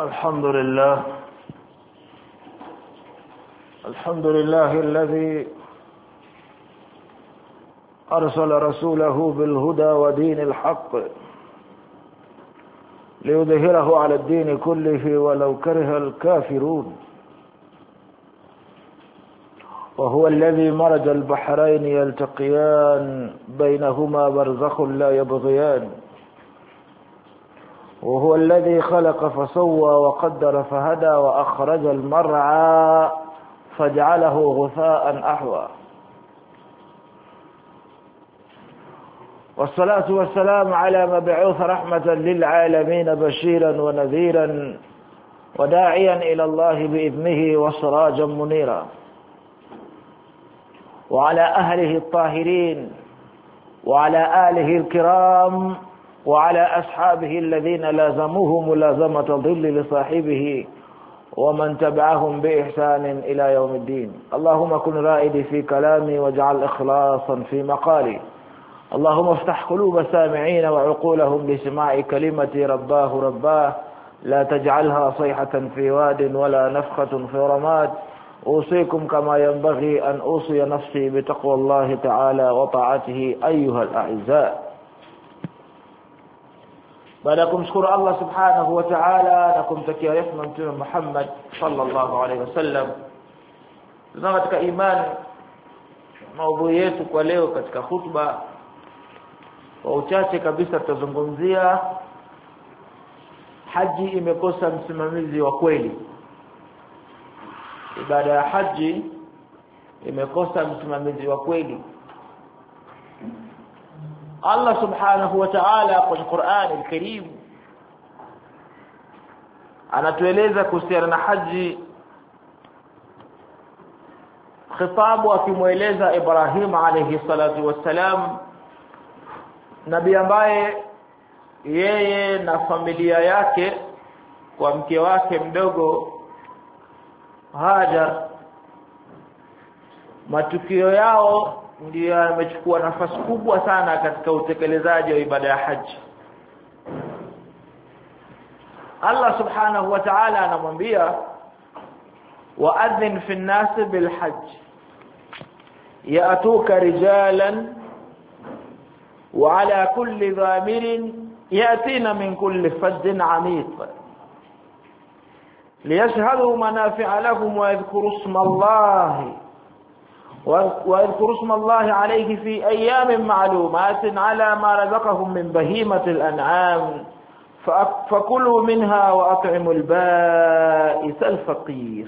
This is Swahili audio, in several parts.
الحمد لله الذي أرسل رسوله بالهدى ودين الحق ليظهره على الدين كله ولو كره الكافرون، وهو الذي مرج البحرين يلتقيان بينهما برزخ لا يبغيان، وهو الذي خلق فسوى وقدر فهدى وأخرج المرعى فجعله غثاء أحوى. والصلاة والسلام على مبعوث رحمة للعالمين بشيرا ونذيرا وداعيا إلى الله بإذنه وسراجا منيرا، وعلى أهله الطاهرين وعلى آله الكرام وعلى أصحابه الذين لازموه ملازمة ظل لصاحبه ومن تبعهم بإحسان إلى يوم الدين. اللهم كن رائدي في كلامي واجعل إخلاصا في مقالي. اللهم افتح قلوب سامعين وعقولهم لسماع كلمة رباه لا تجعلها صيحة في واد ولا نفخة في رماد. أوصيكم كما ينبغي أن أوصي نفسي بتقوى الله تعالى وطاعته أيها الأعزاء. baada kumshukuru Allah subhanahu wa ta'ala na kumtakia rehema Mtume Muhammad sallallahu alaihi wasallam, tunao katika imani maudhui yetu kwa leo katika khutba kwa uchache kabisa tutazungumzia haji imekosa msimamizi wa kweli. Ibada ya haji imekosa msimamizi wa kweli. Allah subhanahu wa ta'ala kwenye Qur'an al-Karim anatueleza kuhusiana na haji, khitabu akimueleza Ibrahim alayhi salatu wassalam, nabii ambaye yeye na familia yake kwa mke wake mdogo Hajar, matukio yao ndio yamechukua nafasi kubwa sana katika utekelezaji wa ibada ya haji. Allah subhanahu wa ta'ala anamwambia wa'adhin fi an-nas bil hajj ya'tuka rijalan wa 'ala kulli dhamirin ya'tina min kulli fajjin 'amiq liyashhadu manafi'a lahum wa yadhkuru isma ويذكر اسم الله عليه في أيام معلومات على ما رزقهم من بهيمة الأنعام فكلوا منها وأطعموا البائس الفقير.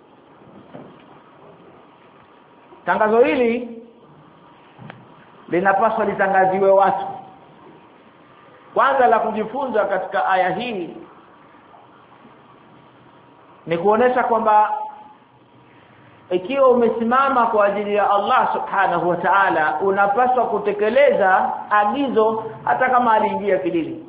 Tangazo hili linapaswa litangaziwe watu. Kwanza la kujifunza katika aya hii ni kuonesha kwamba ikiwa umesimama kwa ajili ya Allah subhanahu wa ta'ala unapaswa kutekeleza agizo hata kama aliingia kilini.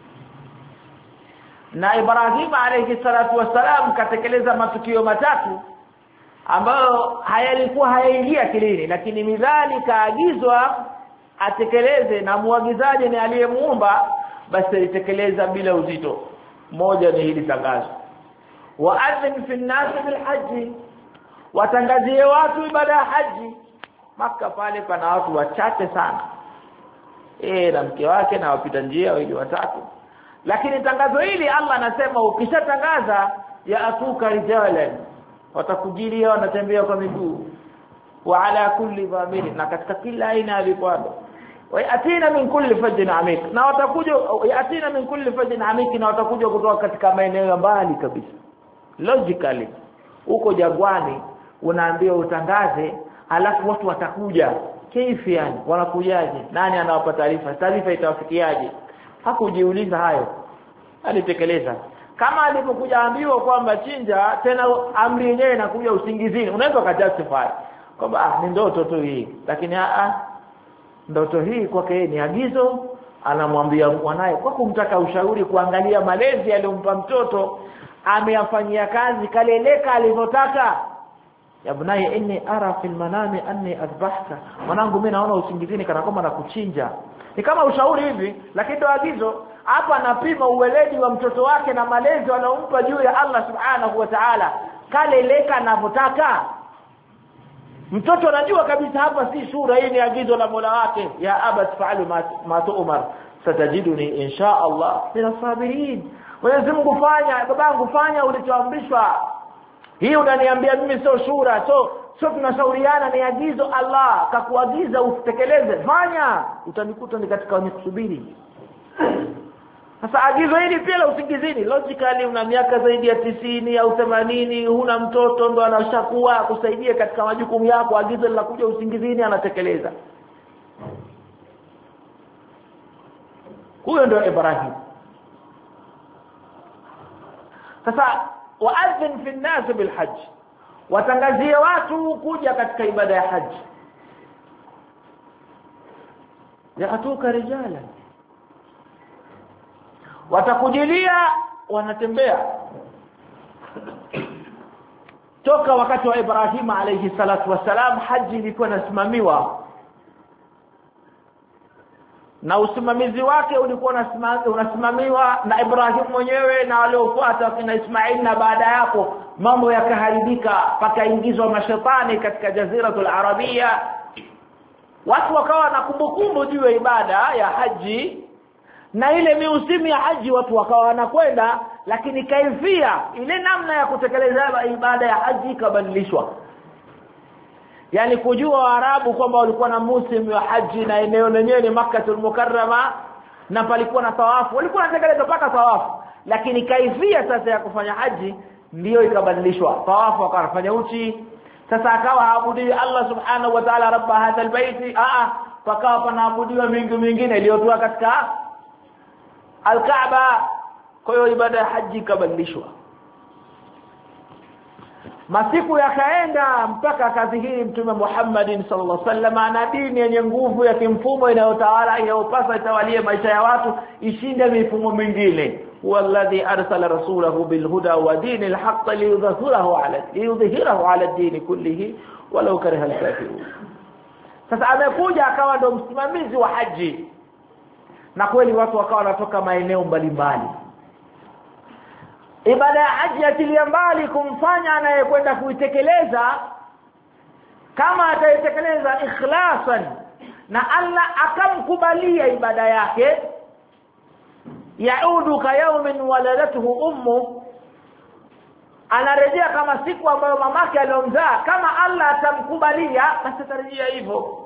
Na Ibrahim alayhi salatu wasalam katekeleza matukio matatu ambayo hayalikuwa hayaingia kilini, lakini midhali kaagizwa atekeleze na muagizaji ni aliyemuumba, basi alitekeleza bila uzito. Moja ni hili tangazo, wa'adhin fi an-nas bil hajj, watangazie watu ibada ya haji. Maka pale pana watu wachache sana, na mke wake na wapita njia wawili watatu, lakini tangazo hili Allah anasema ukishatangaza ya atuka rijalan, watakujilia wanatembea kwa miguu, wa ala kulli dhamir, na katika kila aina ya vipando, wa yatina min kulli fajjin amik, na watakuja yatina min kulli fajjin amik, na watakuja kutoka katika maeneo ya mbali kabisa. Logically uko jangwani unaambiwa utangaze, alafu watu watakuja kifi, yani wanakujaje? Nani anawapa taarifa? Taarifa itawafikiaje? Hakujiuliza hayo, alitekeleza. Kama alipokuja ambiwa kwamba chinja, tena amri yenyewe inakuja usingizini, unaweza kujustify kwamba ni ndoto tu hii, lakini ndoto hii kwake ni agizo. Anamwambia mwanae kwa kumtaka ushauri, kuangalia malezi aliyompa mtoto, ameyafanyia kazi, kaleleka alivyotaka. Ya bunai inni ara fil manami anni adhbahka, mwanangu mimi naona usingizini kana kwamba nakuchinja. Ni kama ushauri hivi, lakini ndo agizo. hapa anapima uweledi wa mtoto wake na malezi anaompa juu ya Allah subhanahu wa ta'ala, kale leka anavyotaka. Mtoto anajua kabisa hapa si sura, hii ni agizo la Mola wake, ya abat fa'alu ma tu'mar satajiduni insha Allah min as-sabirin. Mwenyezi Mungu fanya, babangu fanya ulichoamrishwa. Hii unaniambia mimi sio sura, sio tunashauriana, ni agizo Allah kakuagiza usitekeleze, fanya, utanikuta ni katika wenye kusubiri. Sasa agizo hili pia la usingizini, logically una miaka zaidi ya 90 au 80, huna mtoto, ndo anashakuwa kusaidia katika majukumu yako, agizo linakuja usingizini anatekeleza. Huyo ndio Ibrahim. Sasa waadhin fi an-nas bil hajj, watangazie watu kuja katika ibada ya haji. Yaatuka rijala, watakujilia wanatembea. Toka wakati wa Ibrahim alayhi salatu wasalam, haji ilikuwa inasimamiwa, na usimamizi wake ulikuwa unasimamiwa na Ibrahim mwenyewe na waliofuata kina Ismail, na baada yako mambo yakaharibika, pakaingizwa mashaitani katika jaziratul arabia. Watu wakawa na kumbukumbu juu ya ibada ya haji, na ile miusimu ya haji watu wakawa wanakwenda, lakini kaifia ile namna ya kutekeleza ibada ya haji kabadilishwa. Yani kujua Waarabu kwamba walikuwa na musimu ya haji na eneo lenyewe ni Makkatul Mukarrama na palikuwa na tawafu, walikuwa wanatekeleza paka tawafu, lakini kaifia sasa ya kufanya haji ndio ikabadilishwa. Tawafu wakafanya uchi, sasa akawa haabudiwi Allah subhanahu wa ta'ala rabba hadha albayt, pakawa panaabudiwa mingi mingine iliyotoa katika al-Kaaba. Kwa hiyo ibada ya haji ikabadilishwa. Masiku yakaenda mpaka kadhihiri Mtume Muhammadin sallallahu alaihi wasallam na dini yenye nguvu ya kimfumo inayotawala, inayopasa itawalie maisha ya watu, ishinde mifumo mingine. Walladhi arsala rasulahu bilhuda wa dinil haqq liyudhhirahu ala ad-din kullihi walau kariha al-kafirun. Sasa amekuja akawa ndo msimamizi wa haji, na kweli watu wakawa wanatoka maeneo mbalimbali. Ibada ya haji atilia mbali kumfanya anayekwenda kuitekeleza, kama ataitekeleza ikhlasan na Allah akamkubalia ibada yake, yaudu ka yawmin waladatuhu ummu, anarejea kama siku ambayo mamake aliomzaa. Kama Allah atamkubalia basi atarejea hivyo.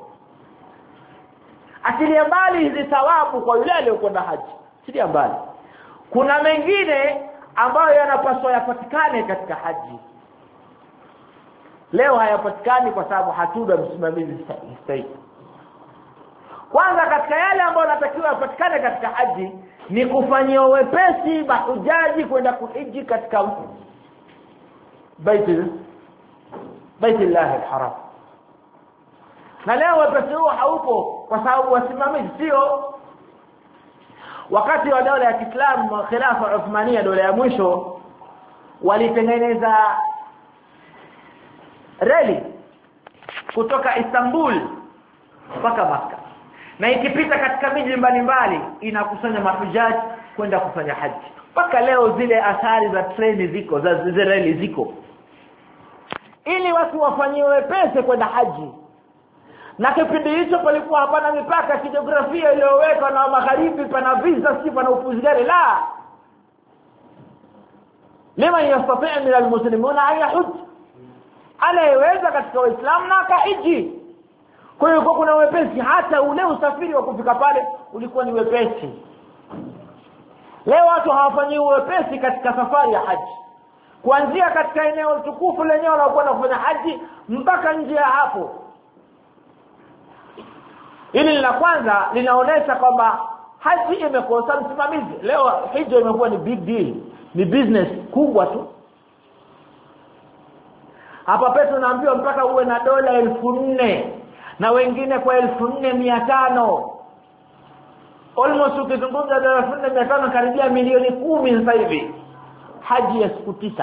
Atilia mbali hizi thawabu kwa yule aliyekwenda haji, atilia mbali. Kuna mengine ambayo yanapaswa yapatikane katika haji, leo hayapatikani kwa sababu hatuna msimamizi sahihi. Kwanza katika yale ambayo yanatakiwa yapatikane katika haji ni kufanyia wepesi mahujaji kwenda kuhiji katika Baitullah al-Haram. Na leo wepesi huo haupo kwa sababu wasimamizi sio. Wakati wa dola ya Kiislamu, khilafa Uthmania, dola ya mwisho, walitengeneza reli kutoka Istanbul mpaka Makkah, na ikipita katika miji mbalimbali inakusanya mahujaji kwenda kufanya haji. Mpaka leo zile athari za treni ziko, za zile reli ziko, ili watu wafanyiwe pesa kwenda haji. Na kipindi hicho palikuwa hapana mipaka kijiografia iliyowekwa na magharibi, pana visa si pana upuzigari, la. Liman yastati' min almuslimina an yahuj, anayeweza katika Uislamu na akahiji. Kwa hiyo kuna wepesi, hata ule usafiri wa kufika pale ulikuwa ni wepesi. Leo watu hawafanyi wepesi katika safari ya haji, kuanzia katika eneo tukufu lenyewe la kwenda kufanya haji mpaka nje ya hapo. Hili la kwanza linaonesha kwamba haji imekosa msimamizi. Leo hija imekuwa ni big deal, ni business kubwa tu. Hapa pesa unaambiwa mpaka uwe na dola 4,000 na wengine kwa 4,500. Almost ukizungumza dola 4,500 karibia milioni 10 sasa hivi. Haji ya siku 9.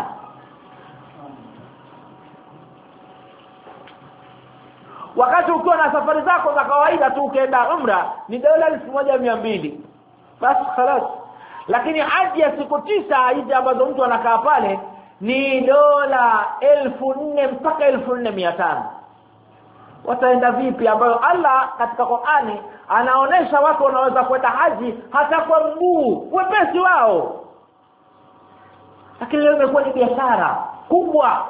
Wakati ukiwa na safari zako za kawaida tu ukienda umra ni dola 1,200. Basi خلاص Lakini haji ya siku 9 hizi ambazo mtu anakaa pale ni dola 1400 mpaka 1400. Wataenda vipi? Ambayo Allah katika Qur'ani anaonesha watu wanaweza kwenda haji hata kwa mguu, wepesi wao. Lakini leo imekuwa ni biashara kubwa,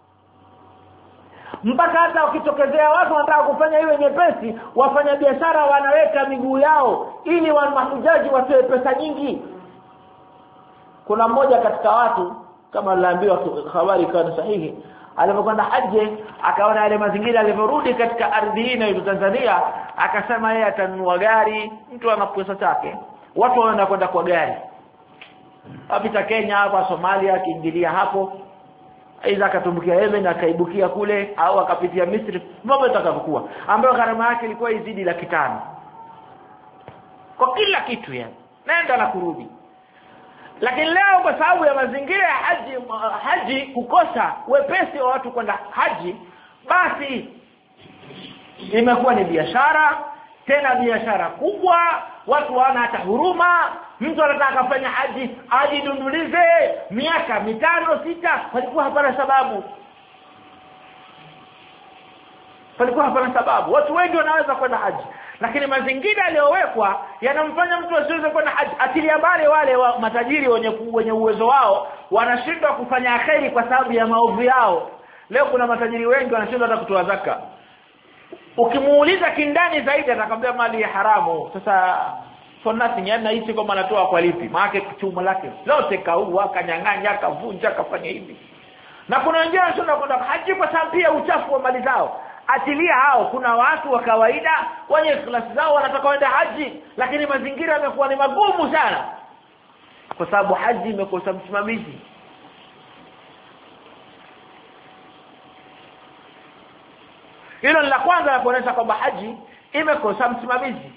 mpaka hata ukitokezea watu wanataka kufanya iwe nyepesi, wafanya biashara wanaweka miguu yao ili mahujaji watoe pesa nyingi. Kuna mmoja katika watu, kama niliambiwa habari kana sahihi, alipokwenda haji akaona yale mazingira, aliporudi katika ardhi hii na Tanzania, akasema yeye atanunua gari. Mtu ana pesa zake, watu wanaenda kwenda kwa gari, apita Kenya hapa Somalia, akiingilia hapo aidha akatumbukia Yemen akaibukia kule, au akapitia Misri, mambo yatakavyokuwa, ambayo gharama yake ilikuwa izidi 500 kwa kila kitu, yani nenda na kurudi. Lakini leo kwa sababu ya mazingira ya haji kukosa wepesi wa watu kwenda haji, basi imekuwa ni biashara, tena biashara kubwa. Watu wana hata huruma. Mtu anataka kufanya haji ajidundulize miaka 5 6, palikuwa hapana sababu. Watu wengi wanaweza kwenda haji, lakini mazingira yaliyowekwa yanamfanya mtu asiweze kwenda haji. Atilia mbali wale wa matajiri wenye uwezo wao, wanashindwa kufanya kheri kwa sababu ya maovu yao. Leo kuna matajiri wengi wanashindwa hata kutoa zaka. Ukimuuliza kindani zaidi atakwambia mali ya haramu. Sasa for nothing, yani hisi kama anatoa kwa lipi? Maana chuma lake lote kaua, kanyang'anya, kavunja, kafanya hivi. Na kuna wengine wanasema kwenda haji kwa sababu pia uchafu wa mali zao. Atilia hao, kuna watu wa kawaida wenye klasi zao wanataka kwenda haji, lakini mazingira yamekuwa ni magumu sana kwa sababu haji imekosa msimamizi. Hilo ni la kwanza la kuonesha kwamba haji imekosa msimamizi.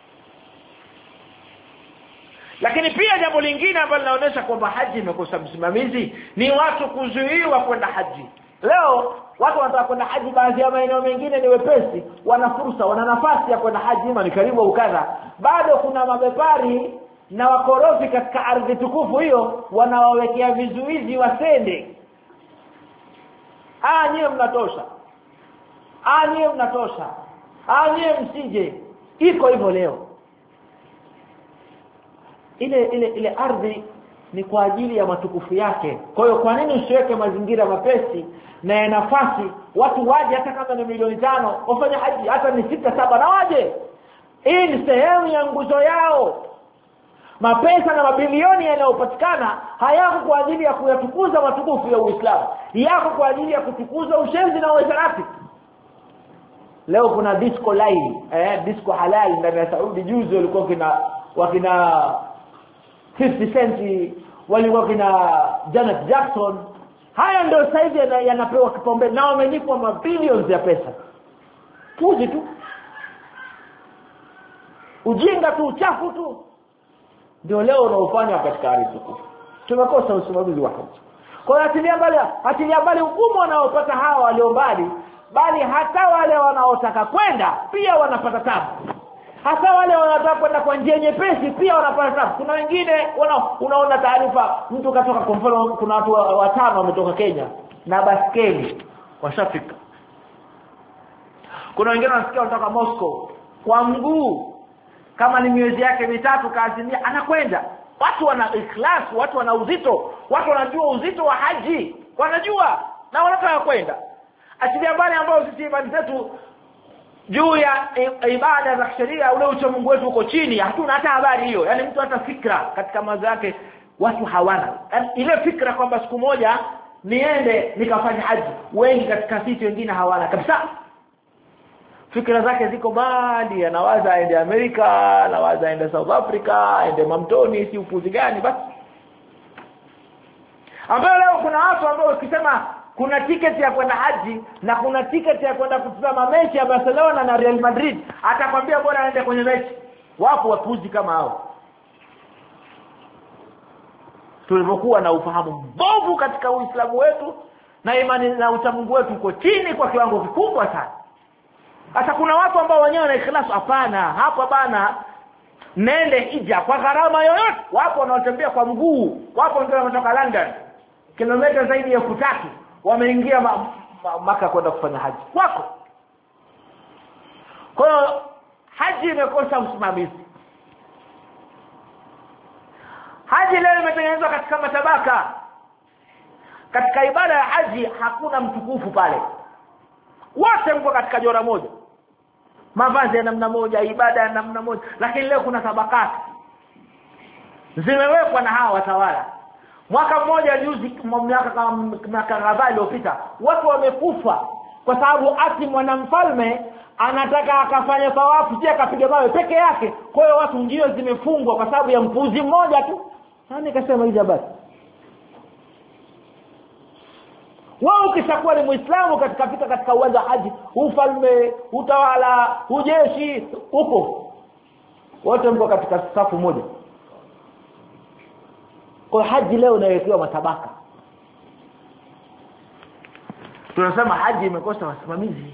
Lakini pia jambo lingine ambalo linaonesha kwamba haji imekosa msimamizi ni watu kuzuiwa kwenda haji. Leo watu wanataka kwenda haji, baadhi ya maeneo mengine ni wepesi, wana fursa, wana nafasi ya kwenda haji, ni karibu ukadha. Bado kuna mabepari na wakorofi katika ardhi tukufu hiyo, wanawawekea vizuizi wasende. Nyie mnatosha. Nyie msije. Iko hivyo leo. Ile ardhi ni kwa ajili ya matukufu yake. Kwa hiyo kwa nini usiweke mazingira mapesi na ya nafasi, watu waje hata kama ni milioni 5 wafanye haji, hata ni 6 7 na waje. Hii ni sehemu ya nguzo yao. Mapesa na mabilioni yanayopatikana hayako kwa ajili ya kuyatukuza matukufu ya Uislamu, yako kwa ajili ya kutukuza ushenzi na uasherati. Leo kuna disco live, disco halali ndani ya Saudi. Juzi walikuwa wakina 50 Cent, walikuwa kina Janet Jackson. Haya ndio sasa hivi yanapewa kipaumbele na wamelipwa mabilioni ya pesa. Puzi tu, ujinga tu, uchafu tu, ndio leo unaofanywa katika ardhi tukufu. Tumekosa usimamizi wa haji. Kwa hiyo atilia mbali ugumu wanaopata hawa walio mbali, bali hata wale wanaotaka kwenda pia wanapata tabu. Hata wale wanataka kwenda kwa njia nyepesi pia wanapata tabu. Kuna wengine unaona taarifa, mtu katoka, kwa mfano kuna watu 5 wametoka Kenya na baskeli washafika. Kuna wengine wanasikia wanatoka Moscow kwa mguu, kama ni miezi yake 3 kaazimia anakwenda. Watu wana ikhlas, watu wana uzito, watu wanajua uzito wa haji, wanajua na wanataka kwenda. Achilia mbali ambao sisi imani zetu juu ya ibada za sheria, ule ucha Mungu wetu uko chini, hatuna hata habari hiyo. Yani mtu hata fikra katika mawazo yake watu hawana. Yani ile fikra kwamba siku moja niende nikafanya haji, wengi katika sisi wengine hawana kabisa. Fikra zake ziko mbali, anawaza aende Amerika, anawaza aende South Africa, aende Mamtoni, si upuzi gani basi. Ambapo leo kuna watu ambao ukisema kuna tiketi ya kwenda haji na kuna tiketi ya kwenda kutazama mechi ya Barcelona na Real Madrid, atakwambia bora aende kwenye mechi. Wapo wapuzi kama hao. Tulipokuwa na ufahamu mbovu katika Uislamu wetu na imani na uchamungu wetu uko chini kwa kiwango kikubwa sana. Hata kuna watu ambao wenyewe na ikhlas, hapana, hapa bana nende hija kwa gharama yoyote. Wapo wanaotembea kwa mguu, wapo ndio wanatoka London kilomita zaidi ya 3 wameingia Maka kwenda kufanya haji wako. Kwa hiyo haji imekosa usimamizi. Haji leo imetengenezwa katika matabaka. Katika ibada ya haji hakuna mtukufu pale, wote mko katika jora moja, mavazi ya namna moja, ibada ya namna moja. Lakini leo kuna tabaka zimewekwa na hawa watawala. Mwaka mmoja juzi, miaka kadhaa iliyopita, watu wamekufa kwa sababu ati mwanamfalme anataka akafanya tawafu, si akapiga mawe peke yake. Kwa hiyo watu ndio zimefungwa kwa sababu ya mpuzi mmoja tu. Nani kasema hizo basi? Wao kishakuwa ni Muislamu katika uwanja haji, ufalme, utawala, ujeshi huko, wote mko katika safu moja. Kwa haji leo inawekewa matabaka. Tunasema haji imekosa wasimamizi.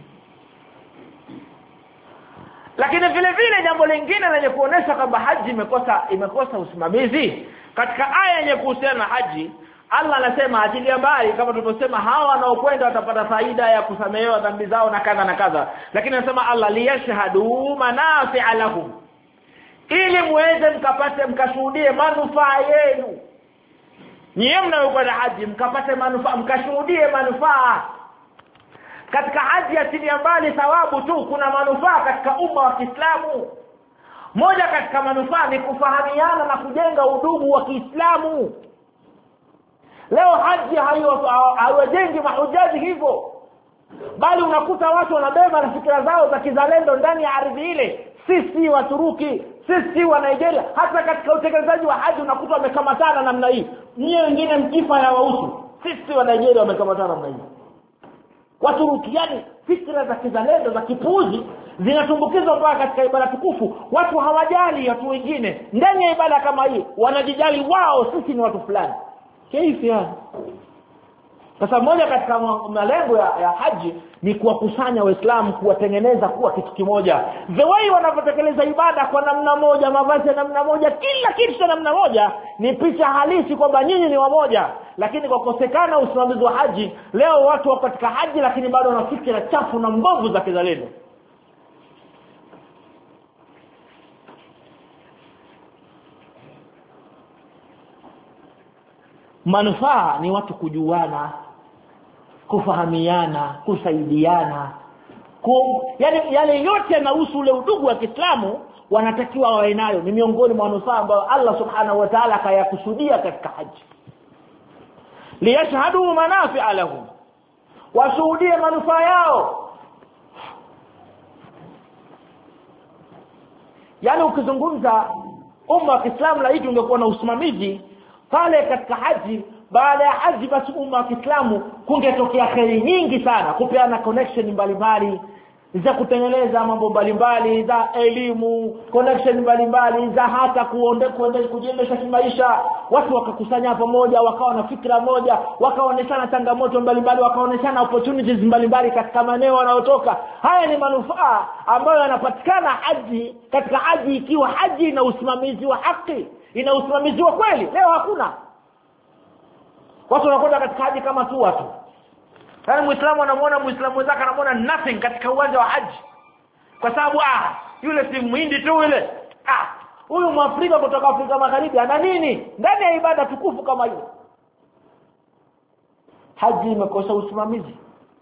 Lakini vile vile jambo lingine lenye kuonesha kwamba haji imekosa usimamizi, katika aya yenye kuhusiana na haji, Allah anasema achilia mbali kama tulivyosema hao wanaokwenda watapata faida ya kusamehewa dhambi zao na kadha na kadha. Lakini anasema Allah liyashhadu manafi'a lahum, ili muweze mkashuhudie manufaa yenu. Nyie mnaokwenda haji mkapate manufaa, mkashuhudie manufaa. Katika haji achilia mbali thawabu tu, kuna manufaa katika umma wa Kiislamu. Moja katika manufaa ni kufahamiana na kujenga udugu wa Kiislamu. Leo haji hawajengi mahujaji hivyo, bali unakuta watu wanabeba na fikra zao za kizalendo ndani ya ardhi ile. Sisi wa Turuki, sisi wa Nigeria, hata katika utekelezaji wa haji unakuta wamekamatana namna hii. Nyie wengine mkifa ya wahusu, sisi wa Nigeria wamekamatana namna hii. Waturuki, yani fikra za kizalendo za kipuzi zinatumbukizwa mpaka katika ibada tukufu. Watu hawajali watu wengine ndani ya ibada kama hii, wanajijali wao, sisi ni watu fulani. Kaifi yani? Sasa moja katika malengo ya haji ni kuwakusanya Waislamu, kuwatengeneza kuwa kitu kimoja. The way wanapotekeleza ibada kwa namna moja, mavazi ya namna moja, kila kitu cha namna moja, ni picha halisi kwamba nyinyi ni wamoja. Lakini kwa kukosekana usimamizi wa haji, leo watu wako katika haji lakini bado wana fikra chafu na mbovu za kizalendo. Manufaa ni watu kujuana, kufahamiana, kusaidiana, yani yote yanahusu ule udugu wa Kiislamu wanatakiwa wawe nayo. Ni miongoni mwa manufaa ambayo Allah Subhanahu wa Ta'ala kayakusudia katika haji. Liyashhadu manafi'a lahum, washuhudie manufaa yao. Yani ukizungumza umma wa Kiislamu la hii ungekuwa na usimamizi pale katika haji, baada ya haji basi umma wa Kiislamu kungetokea kheri nyingi sana, kupeana connection mbalimbali za kutengeneza mambo mbalimbali, za elimu, connection mbalimbali za hata kujiendesha kimaisha. Watu wakakusanya pamoja, wakawa na fikra moja, wakaoneshana changamoto mbalimbali, wakaoneshana opportunities mbalimbali katika maeneo wanayotoka. Haya ni manufaa ambayo yanapatikana haji, katika haji, ikiwa haji ina usimamizi wa haki, ina usimamizi wa kweli. Leo hakuna. Watu wanakwenda katika haji kama tu watu. Yaani Muislamu anamuona Muislamu mwenzake anamuona nothing katika uwanja wa haji. Kwa sababu yule si Mhindi tu yule. Huyu Mwafrika kutoka Afrika Magharibi ana nini ndani ya ibada tukufu kama hiyo? Haji imekosa usimamizi.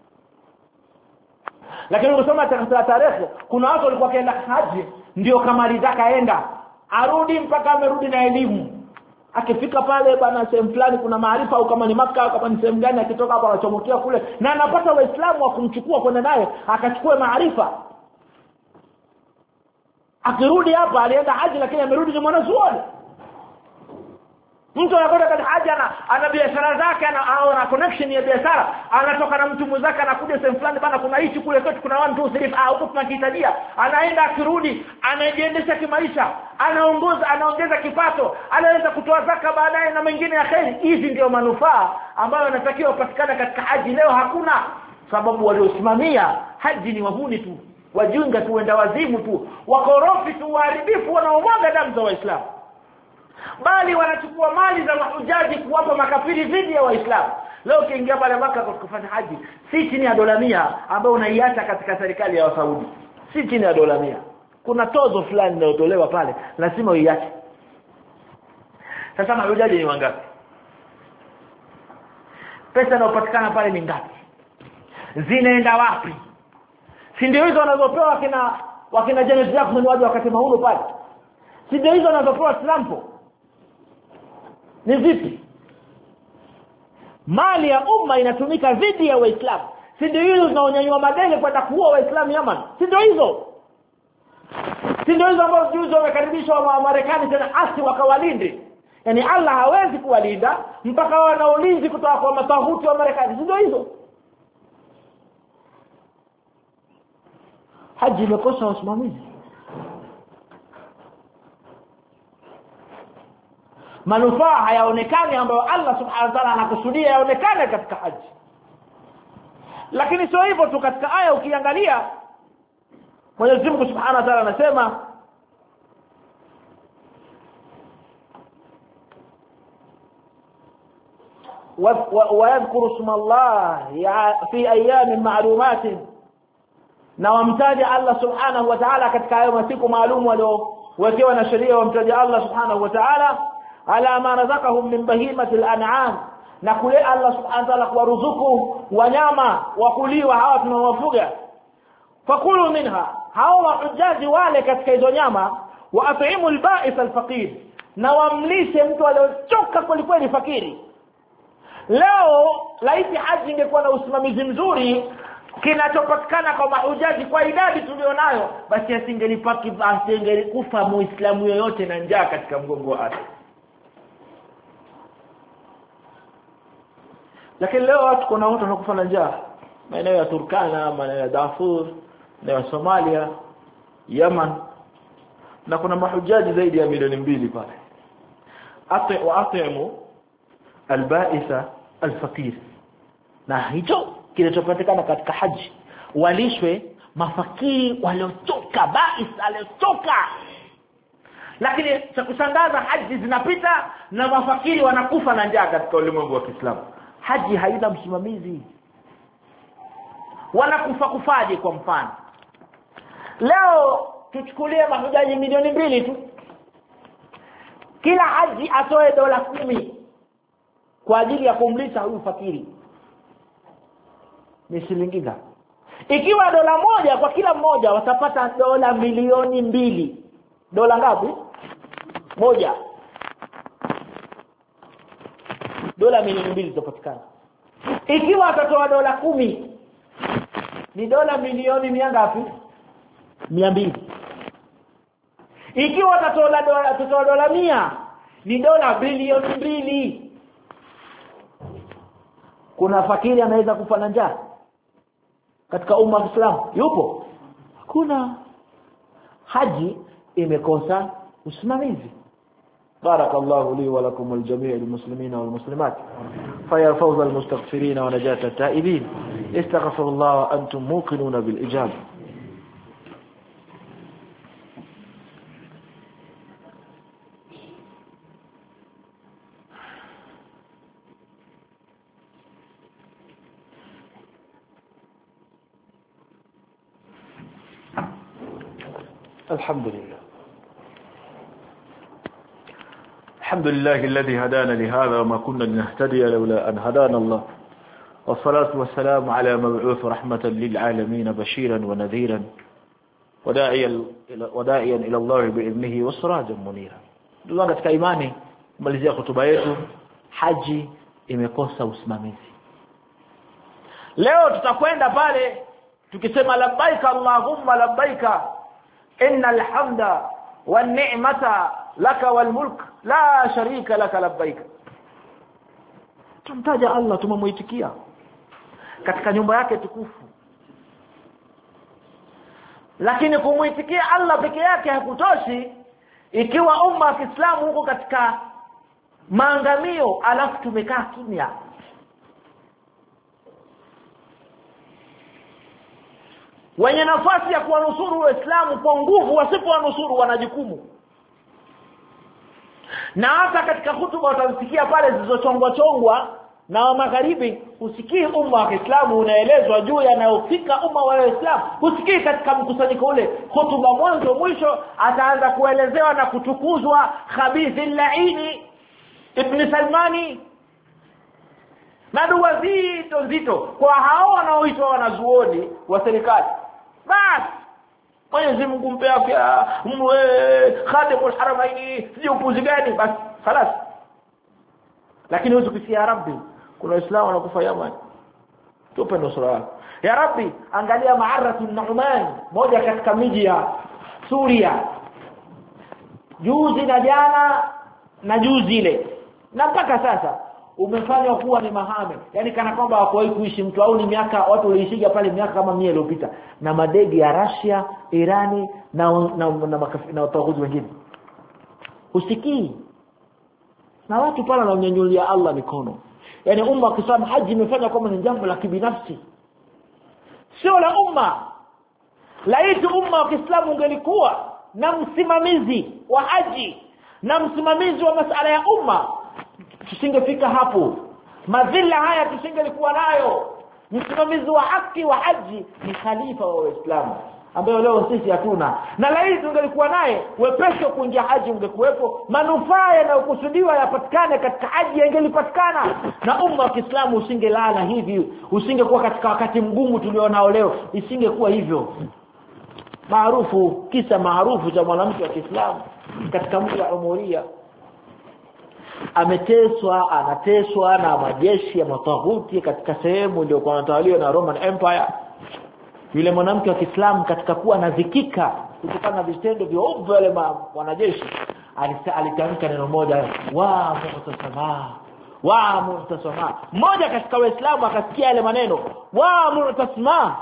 Lakini ukisoma katika tarehe, kuna watu walikuwa kaenda haji ndio kama ridakaenda, arudi mpaka amerudi na elimu. Akifika pale bana sehemu fulani kuna maarifa, au kama ni Makka au kama ni sehemu gani, akitoka hapo anachomokia kule na anapata Waislamu wa kumchukua kwenda naye akachukue maarifa. Akirudi hapa alienda haji lakini amerudi ni mwanazuoni. Mtu anakwenda katika haji ana biashara zake, ana connection ya biashara, anatoka na mtu mwenzake anakuja sehemu fulani bana kuna hichi kule kwetu kuna 1 2 3 huko tunakihitajia, anaenda akirudi anajiendesha kimaisha, anaongeza kipato, anaweza kutoa zaka baadaye na mengine ya kheri. Hizi ndio manufaa ambayo yanatakiwa kupatikana katika haji. Leo hakuna, sababu waliosimamia haji ni wahuni tu, wajinga tu, wenda wazimu tu, wakorofi tu, waharibifu, wanaomwaga damu za Waislamu, bali wanachukua mali za mahujaji kuwapa makafiri dhidi ya Waislamu. Leo ukiingia pale Maka kufanya haji, si chini ya $100 ambayo unaiacha katika serikali ya Saudi, si chini ya $100. Kuna tozo fulani inayotolewa pale, lazima uiache. Sasa mahujaji ni wangapi? Pesa inayopatikana pale ni ngapi? Zinaenda wapi? Si ndio hizo wanazopewa wakina Janet Jackson waje wakati mauno pale? Si ndio hizo wanazopewa Slampo? Ni vipi? Mali ya umma inatumika dhidi ya Waislamu. Si ndio hizo zinaonyanyua madeni kwenda kuua Waislamu Yaman? Si ndio hizo? Si ndio hizo ambazo juzi wamekaribishwa wa Marekani tena asi wakawalinde? Yaani Allah hawezi kuwalinda mpaka wana ulinzi kutoka kwa matawuti wa Marekani. Si ndio hizo? Haji imekosa usimamizi. Manufaa hayaonekani ambayo Allah subhanahu wa ta'ala anakusudia yaonekane katika haji. Lakini sio hivyo tu, katika aya ukiangalia Mwenyezi Mungu subhanahu wa ta'ala anasema ويذكر اسم الله في ايام معلومات, na wamtaja Allah subhanahu wa ta'ala katika hayo masiku maalum waliowekewa na sheria. Wamtaja Allah subhanahu wa ta'ala ala ma razaqahum min bahimatil an'am, na kule Allah subhanahu wa ta'ala kuwaruzuku wanyama wakuliwa hawa tunawafuga. Fakulu minha, hao wahujaji wale katika hizo nyama. Wa at'imul ba'is al-faqir, na wamlishe mtu aliyochoka kweli fakiri. Leo laiti haji ingekuwa na usimamizi mzuri, kinachopatikana kwa mahujaji kwa idadi tulionayo, basi asingelikufa Muislamu yoyote na njaa katika mgongo wa ardhi. Lakini leo watu kuna watu wanakufa na njaa maeneo ya Turkana, maeneo ya Darfur, maeneo ya Somalia, Yemen, na kuna mahujaji zaidi ya milioni 2 pale. Atimu al-ba'isa al-faqir, na hicho kinachopatikana katika haji, walishwe mafakiri waliotoka, ba'is aliotoka. Lakini cha kushangaza, haji zinapita na mafakiri wanakufa na njaa katika ulimwengu wa Kiislamu. Haji haina msimamizi. Wanakufa kufaje? Kwa mfano leo tuchukulie mahujaji milioni 2 tu, kila haji atoe $10 kwa ajili ya kumlisha huyu fakiri, ni shilingi ngapi? Ikiwa $1 kwa kila mmoja, watapata $2 milioni. Dola ngapi? Moja. $2 milioni zitapatikana. Ikiwa atatoa $10, ni $1 milioni 100 ngapi? 200. Ikiwa atatoa $100, ni $2 bilioni 2. Kuna fakiri anaweza kufa na njaa katika umma wa Islam? Yupo? Hakuna. Haji imekosa usimamizi. Barakallahu li wa lakum wal jami'il muslimina wal muslimat. Fa fawza al mustaghfirin wa najata at ta'ibin. Astaghfirullah wa antum muqinuna bil ijaba. الحمد لله الذي هدانا لهذا وما كنا لنهتدي لولا أن هدانا الله، والصلاة والسلام على مبعوث رحمة للعالمين بشيرا ونذيرا وداعيا إلى الله بإذنه وسراجا منيرا. Ndugu katika imani, kumalizia hotuba yetu, haji imekosa usimamizi. Leo tutakwenda pale tukisema labbaika Allahumma labbaika innal hamda wan ni'mata laka wal mulk la sharika laka labbaika. Tumtaja Allah, tumemuitikia katika nyumba yake tukufu. Lakini kumuitikia Allah peke yake hakutoshi ikiwa umma wa Kiislamu huko katika maangamio alafu tumekaa kimya. Wenye nafasi ya kuwanusuru Waislamu kwa nguvu, wasipowanusuru wanajukumu. Na hata katika hutuba utasikia pale zilizochongwa na wa magharibi, usikii umma wa Kiislamu unaelezwa juu yanayofika umma wa Uislamu. Usikii katika mkusanyiko ule hutuba mwanzo mwisho ataanza kuelezewa na kutukuzwa khabithi laini Ibn Salmani na dua nzito kwa hao wanaoitwa wanazuoni wa serikali. Basi Mwenyezi Mungu mpe afya, khadimul haramaini, sio upuzi gani, basi خلاص. Lakini huwezi kusikia ya Rabbi kuna Waislamu wanakufa Yaman, tupe nusura. Ya Rabbi angalia Ma'aratu Nu'man, moja katika miji ya Suria, juzi na jana na juzi ile na mpaka sasa umefanywa kuwa ni mahame, yani kana kwamba hakuwahi kuishi mtu, au ni miaka watu waliishiga pale miaka kama 100 iliyopita, na madegi ya Russia, Irani na wataguzi wengine. Usikii na watu pale wananyanyulia Allah mikono. Yani umma wa Kiislamu haji imefanya kama ni jambo la kibinafsi, sio la umma. Laiti umma wa Kiislamu ungelikuwa na msimamizi wa haji na msimamizi wa masuala ya umma, tusingefika hapo. Madhila haya tusingelikuwa nayo. Msimamizi wa haki wa haji ni khalifa wa Uislamu, ambaye leo sisi hatuna. Na laiti ungelikuwa naye, wepesho kuingia haji ungekuwepo, manufaa yanayokusudiwa yapatikane katika haji yangelipatikana, na umma wa Kiislamu usingelala hivi, usingekuwa katika wakati mgumu tulionao leo, isingekuwa hivyo. Kisa maarufu cha mwanamke wa Kiislamu katika mji wa Umuria, anateswa na majeshi ya mataghuti katika sehemu iliyokuwa inatawaliwa na Roman Empire. Yule mwanamke wa Kiislamu katika kuwa anadhikika kutokana na vitendo vya ovu wale wanajeshi, alitamka neno moja, wa mu'tasama. Mmoja katika Waislamu akasikia yale maneno, wa mu'tasama,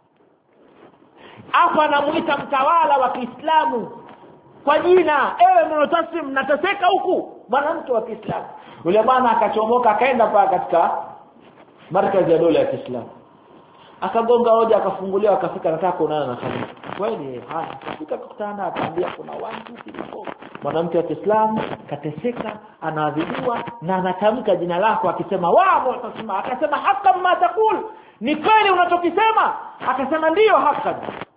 hapa anamuita mtawala wa Kiislamu kwa jina, ewe Mu'tasim, nateseka huku, mwanamke wa Kiislamu. Yule bwana akachomoka akaenda pale katika markazi ya dola ya Kiislamu, akagonga hoja, akafunguliwa, akafika, nataka kuonana na khalifa. Kweli haya, akafika kukutana, akaambia kuna watu kidogo, mwanamke wa Kiislamu kateseka, anaadhibiwa, na anatamka jina lako akisema wa Mu'tasim. Akasema haka ma taqul, ni kweli unachokisema? Akasema ndio haka.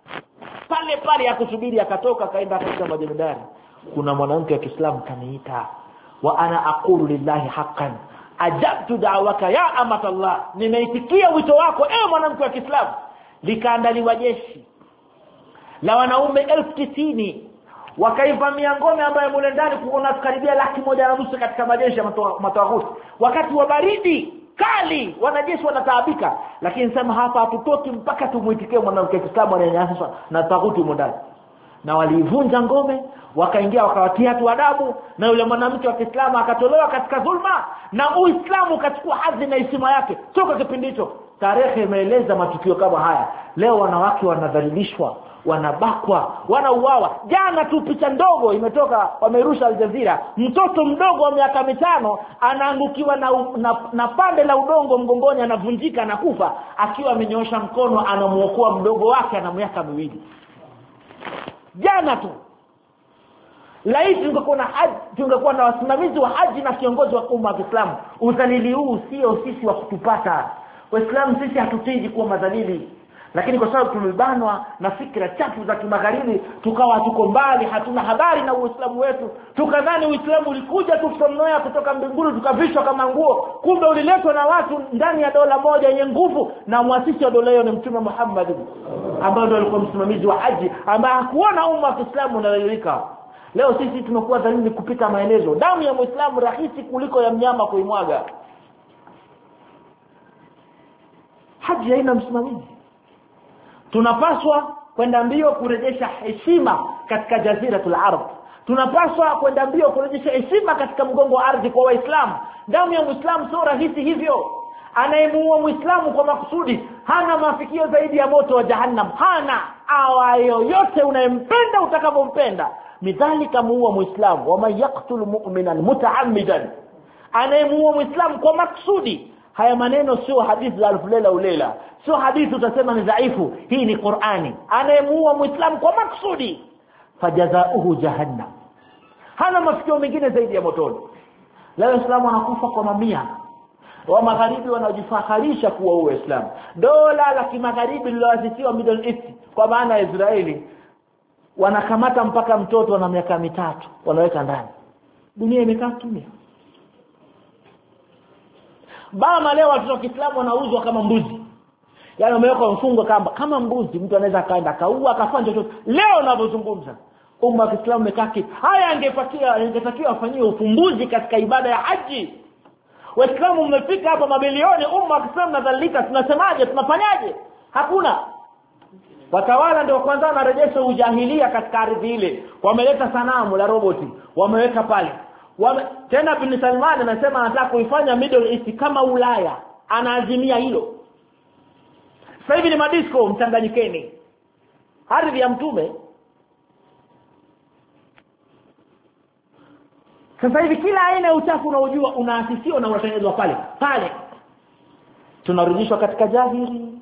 Pale akusubiri, akatoka akaenda katika majemedari, kuna mwanamke wa Kiislamu kaniita, wa ana aqulu lillahi haqqan ajabtu da'waka ya amatallah, nimeitikia wito wako ewe mwanamke wa Kiislamu. Likaandaliwa jeshi la wanaume 90,000 wakaivamia ngome ambayo mule ndani kuna karibia 1.5 katika majeshi ya matawaghuti. Wakati wa baridi kali wanajeshi wanataabika, lakini sema hapa hatutoki mpaka tumuitikie mwanamke wa Kiislamu anayenyanyaswa na tawaghuti mundani. Na walivunja ngome, wakaingia wakawatia tu adabu, na yule mwanamke wa Kiislamu akatolewa katika dhulma, na Uislamu ukachukua hadhi na heshima yake. Toka kipindi hicho tarehe imeeleza matukio kama haya. Leo wanawake wanadhalilishwa, wanabakwa, wanauawa. Jana tu picha ndogo imetoka, wamerusha Al Jazeera, mtoto mdogo wa miaka 5 anaangukiwa na pande la udongo mgongoni, anavunjika na kufa, akiwa amenyoosha mkono anamuokoa mdogo wake ana miaka 2. Jana tu. Laiti tungekuwa na wasimamizi wa haji na kiongozi wa umma wa Kiislamu, udhalili huu sio sisi wa kutupata. Waislamu sisi hatutiji kuwa madhalili, lakini kwa sababu tumebanwa na fikra chafu za kimagharibi, tukawa tuko mbali, hatuna habari na Uislamu wetu. Tukadhani Uislamu ulikuja tu from nowhere kutoka mbinguni tukavishwa kama nguo, kumbe uliletwa na watu ndani ya dola moja yenye nguvu, na muasisi wa dola hiyo ni Mtume Muhammad, ambaye ndio alikuwa msimamizi wa haji, ambaye hakuona umma wa Kiislamu unadhalilika. Leo sisi tumekuwa dhalili kupita maelezo. Damu ya Muislamu rahisi kuliko ya mnyama kuimwaga. Haji haina msimamizi. Tunapaswa kwenda mbio kurejesha heshima katika Jaziratul Arab. Tunapaswa kwenda mbio kurejesha heshima katika mgongo wa ardhi kwa Waislamu. Damu ya Muislamu sio rahisi hivyo. Anayemuua Muislamu kwa makusudi hana mafikio zaidi ya moto wa Jahannam. Hana awayo yote unayempenda utakapompenda. Midhalika muua Muislamu, wa man yaqtul mu'minan muta'ammidan, anayemuua Muislamu kwa makusudi. Haya maneno sio hadithi za alfu lela ulela, sio hadithi utasema ni dhaifu, hii ni Qur'ani. Anayemuua Muislamu kwa makusudi, fajazaohu jahannam, hana mafikio mengine zaidi ya motoni. Leo Waislamu wanakufa kwa mamia, wa magharibi wanajifaharisha kuwa Uislamu. Dola la kimagharibi lililoasisiwa Middle East kwa maana ya Israeli, wanakamata mpaka mtoto na miaka 3 wanaweka ndani. Dunia imekaa kimya. Bama leo watoto wa Kiislamu wanauzwa kama mbuzi. Yaani wamewekwa mfungo kama mbuzi, mtu anaweza kaenda kaua akafanya chochote. Leo ninapozungumza umma wa Kiislamu umekaa kimya. Haya angetakiwa afanyiwe ufumbuzi katika ibada ya haji. Waislamu mmefika hapa mabilioni, umma wa Kiislamu nadhalika, tunasemaje, tunafanyaje? Hakuna. Watawala ndio kwanza wanarejesha ujahilia katika ardhi ile. Wameleta sanamu la roboti, wameweka pale. Tena bin Salman anasema anataka kuifanya Middle East kama Ulaya. Anaazimia hilo. Sasa hivi ni madisco, mchanganyikeni. Ardhi ya Mtume. Sasa hivi kila aina ya uchafu unaojua unaasisiwa na unatengenezwa pale. Tunarudishwa katika jahili.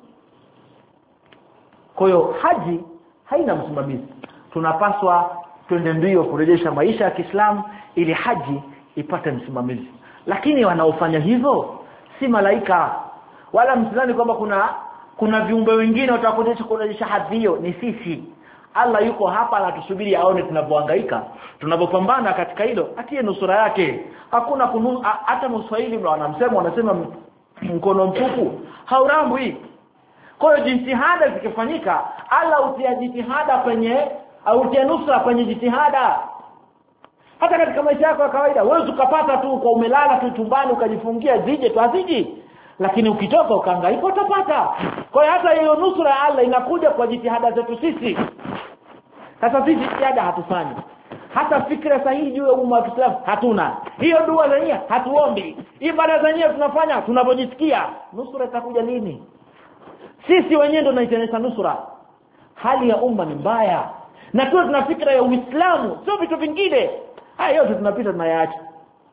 Kwa hiyo haji haina msimamizi. Tunapaswa twende mbio kurejesha maisha ya Kiislamu ili haji ipate msimamizi. Lakini wanaofanya hivyo si malaika, wala msidhani kwamba kuna viumbe wengine watakuja kurejesha hadhi hiyo. Ni sisi. Allah yuko hapa anatusubiri aone tunavyohangaika, tunavyopambana katika hilo, atie nusura yake. Hakuna hata Mswahili wanasema mkono mtupu haurambwi. Kwa hiyo jitihada zikifanyika, Allah utia jitihada utia nusura kwenye jitihada. Hata katika maisha yako ya kawaida, wewe ukapata tu kwa umelala tu chumbani ukajifungia zije tu aziji, lakini ukitoka ukahangaika utapata. Kwa hiyo hata hiyo nusura ya Allah inakuja kwa jitihada zetu sisi. Sasa sisi jitihada hatufanyi. Hata fikra sahihi juu ya umma wa Kiislamu hatuna. Hiyo dua zenyewe hatuombi. Ibada zenyewe tunafanya tunapojisikia. Nusura itakuja lini? Sisi wenyewe ndio tunaitengeneza nusura. Hali ya umma ni mbaya. Na tuna fikra ya Uislamu, sio vitu vingine. Haya yote tunapita tunayaacha.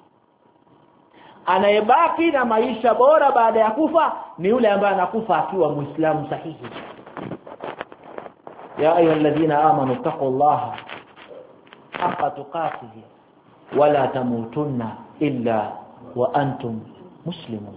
Anayebaki na maisha bora baada ya kufa ni yule ambaye anakufa akiwa Muislamu sahihi. Ya ayyuhalladhina amanu taqullaha haqqa tuqatih wa la tamutunna illa wa antum muslimun.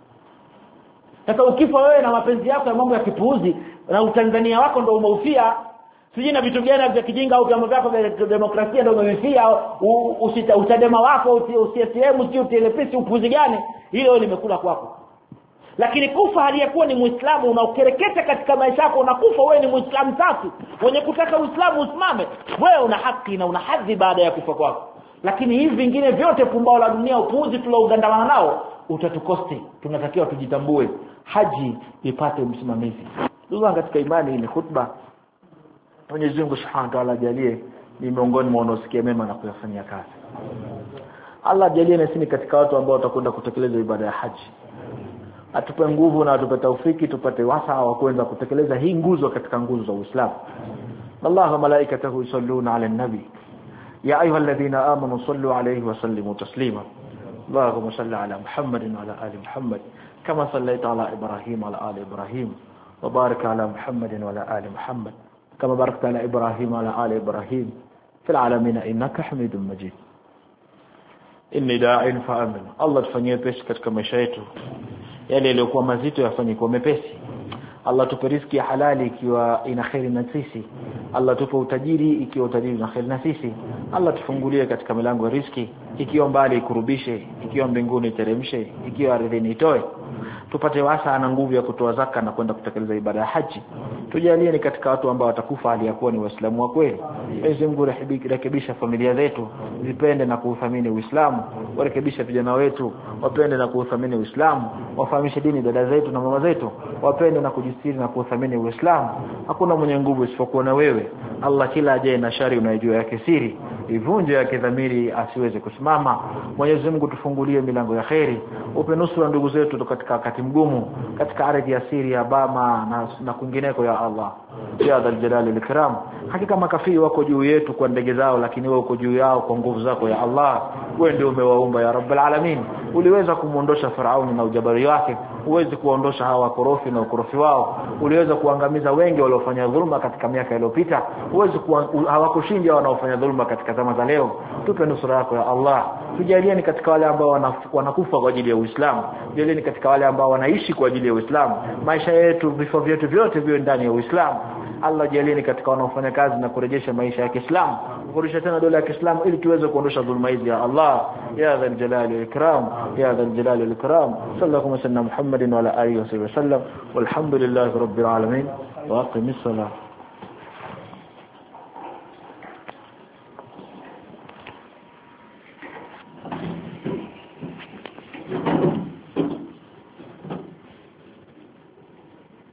Sasa ukifa wewe na mapenzi yako ya mambo ya kipuuzi na utanzania wako ndio umeufia, siji na vitu gani vya kijinga au vyama vyako vya demokrasia ndio umefia, utadema wako UCSM sio TLPC upuuzi gani, hilo limekula kwako. Lakini kufa aliyekuwa ni Muislamu unaokereketa katika maisha yako, unakufa wewe ni Muislamu safi, mwenye kutaka Uislamu usimame, wewe una haki na una hadhi baada ya kufa kwako. Lakini hivi vingine vyote pumbao la dunia upuuzi tulougandamana nao utatukosti. Tunatakiwa tujitambue, haji ipate msimamizi. Ndugu katika imani, ni khutba. Mwenyezi Mungu Subhanahu wa Ta'ala jalie ni miongoni mwa wanaosikia mema na kuyafanyia kazi. Allah jalie na sisi katika watu ambao watakwenda kutekeleza ibada ya haji. Atupe nguvu na atupe taufiki tupate wasaa wa kuanza kutekeleza hii nguzo katika nguzo za Uislamu. Allahu malaikatahu yusalluna 'alan nabi ya ayyuhalladhina amanu sallu 'alayhi wa sallimu taslima. Allahumma salli 'ala Muhammadin wa 'ala ali Muhammad kama sallaita 'ala Ibrahim wa 'ala ali Ibrahim wa barik 'ala Muhammadin wa 'ala ali Muhammad kama barakta 'ala Ibrahim wa 'ala ali Ibrahim fil 'alamin innaka Hamidum Majid. Inni da'in fa'amin. Allah tufanyie pesi katika maisha yetu. Yale yaliyokuwa mazito yafanye kuwa mepesi. Allah tupe riziki ya halali ikiwa ina khairi na sisi. Allah tupe utajiri ikiwa utajiri na khairi na sisi. Allah tufungulie katika milango ya riziki, ikiwa mbali ikurubishe, ikiwa mbinguni teremshe, ikiwa ardhini itoe. Tupate wasa na nguvu ya kutoa zaka na kwenda kutekeleza ibada ya haji. Tujalie ni katika watu ambao watakufa hali ya kuwa ni Waislamu wa kweli. Mwenyezi Mungu rekebisha familia zetu, zipende na kuuthamini Uislamu. Warekebisha vijana wetu, wapende na kuuthamini Uislamu. Wafahamishe dini dada zetu na mama zetu, wapende na kujistiri na kuuthamini Uislamu. Hakuna mwenye nguvu isipokuwa na wewe. Allah, kila ajaye na shari unayojua yake siri, ivunje yake dhamiri asiweze kusimama. Mwenyezi Mungu tufungulie milango ya khairi. Upe nusura ndugu zetu katika wakati mgumu, katika ardhi ya Syria, Bama na kwingineko ya Allah. Ya Dhal Jalali wal Ikram. Hakika makafiri wako juu yetu kwa ndege zao, lakini wewe uko juu yao kwa nguvu zako ya Allah. Wewe ndio umewaumba ya Rabbul Alamin. uliweza kumuondosha Firauni na ujabari wake, uweze kuondosha hawa wakorofi na ukorofi wao, uliweza kuangamiza wengi waliofanya dhulma katika miaka iliyopita, uweze hawakushinda wanaofanya dhulma katika zama za leo. Tupe nusura yako ya Allah, tujalie ni katika wale ambao wanakufa kwa ajili ya Uislamu, tujalie ni katika wale ambao wanaishi kwa ajili ya Uislamu, maisha yetu, vifo vyetu vyote viwe ndani ya Uislamu. Allah jalie ni katika wanaofanya kazi na kurejesha maisha ya Kiislamu, kurudisha tena dola ya Kiislamu ili tuweze kuondosha dhulma hizi ya Allah ya dhal jalali wal ikram ya dhal jalali wal ikram. Sallallahu alaihi wasallam Muhammadin wa ala alihi wa sallam walhamdulillahi rabbil alamin wa aqimis salam.